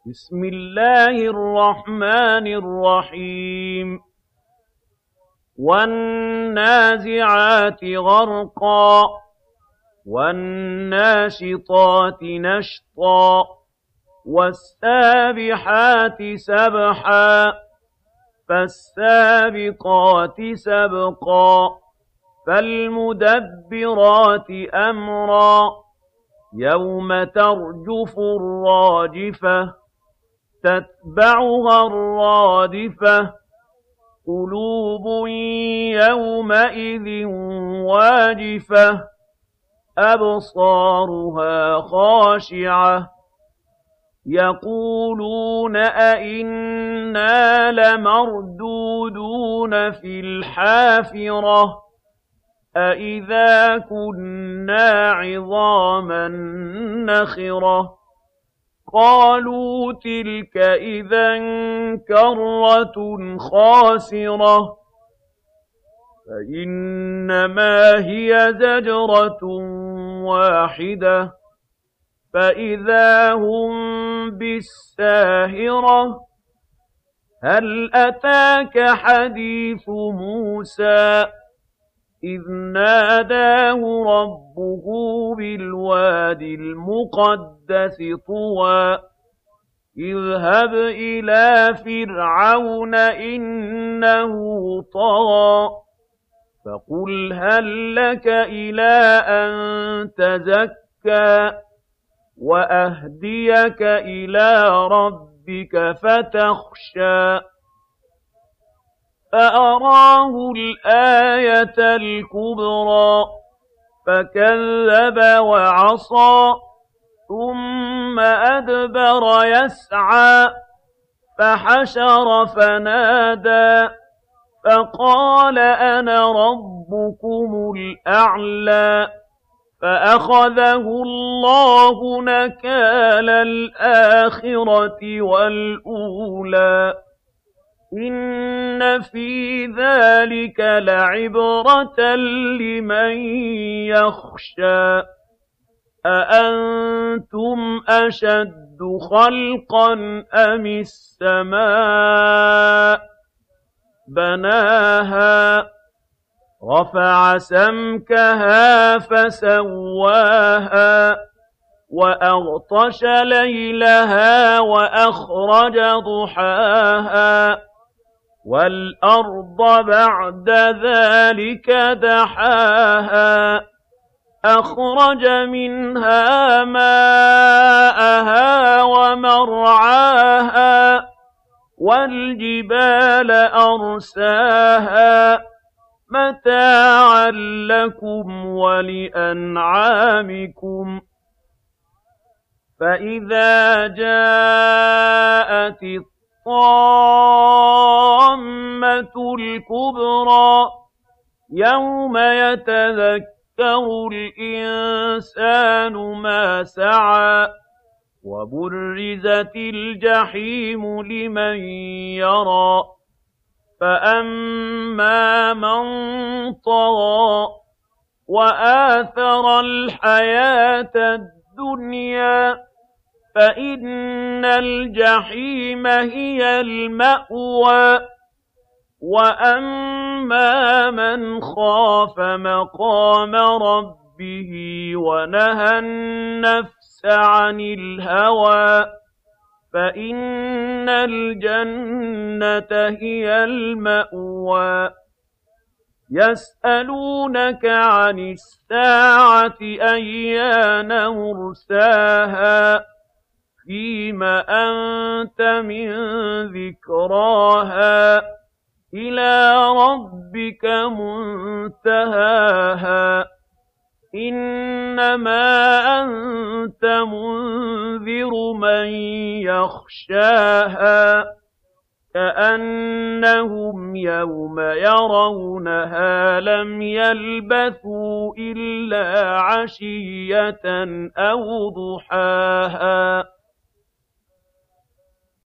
بسم الله الرحمن الرحيم والنازعات غرقا والناشطات نشطا والسابحات سبحا فالسابقات سبقا فالمدبرات أمرا يوم ترجف الراجفة تتبعها الرادفة قلوب يومئذ واجفة أبصارها خاشعة يقولون أئنا لمردودون في الحافرة أئذا كنا عظاما نخرة قالوا تلك إذا كرة خاسرة فإنما هي زجرة واحدة فإذا هم بالساهرة هل أتاك حديث موسى إذ ناداه ربه بالواد المقدس طوى اذهب إلى فرعون إنه طغى فقل هل لك إلى أن تزكى وأهديك إلى ربك فتخشى فأراه الآية الكبرى فكذب وعصى ثم أدبر يسعى فحشر فنادى فقال أنا ربكم الأعلى فأخذه الله نكال الآخرة والأولى إن في ذلك لعبرة لمن يخشى أأنتم أشد خلقا أم السماء بناها رفع سمكها فسواها وأغطش ليلها وأخرج ضحاها والأرض بعد ذلك دحاها أخرج منها ماءها ومرعاها والجبال أرساها متاعا لكم ولأنعامكم فإذا جاءت الطامة الكبرى يوم يتذكر الإنسان ما سعى وبرزت الجحيم لمن يرى فأما من طغى وآثر الحياة الدنيا فإن الجحيم هي المأوى وأما من خاف مقام ربه ونهى النفس عن الهوى فإن الجنة هي المأوى يسألونك عن الساعة أيان مرساها فيم أنت من ذكراها إلى ربك منتهاها إنما أنت منذر من يخشاها كأنهم يوم يرونها لم يلبثوا إلا عشية أو ضحاها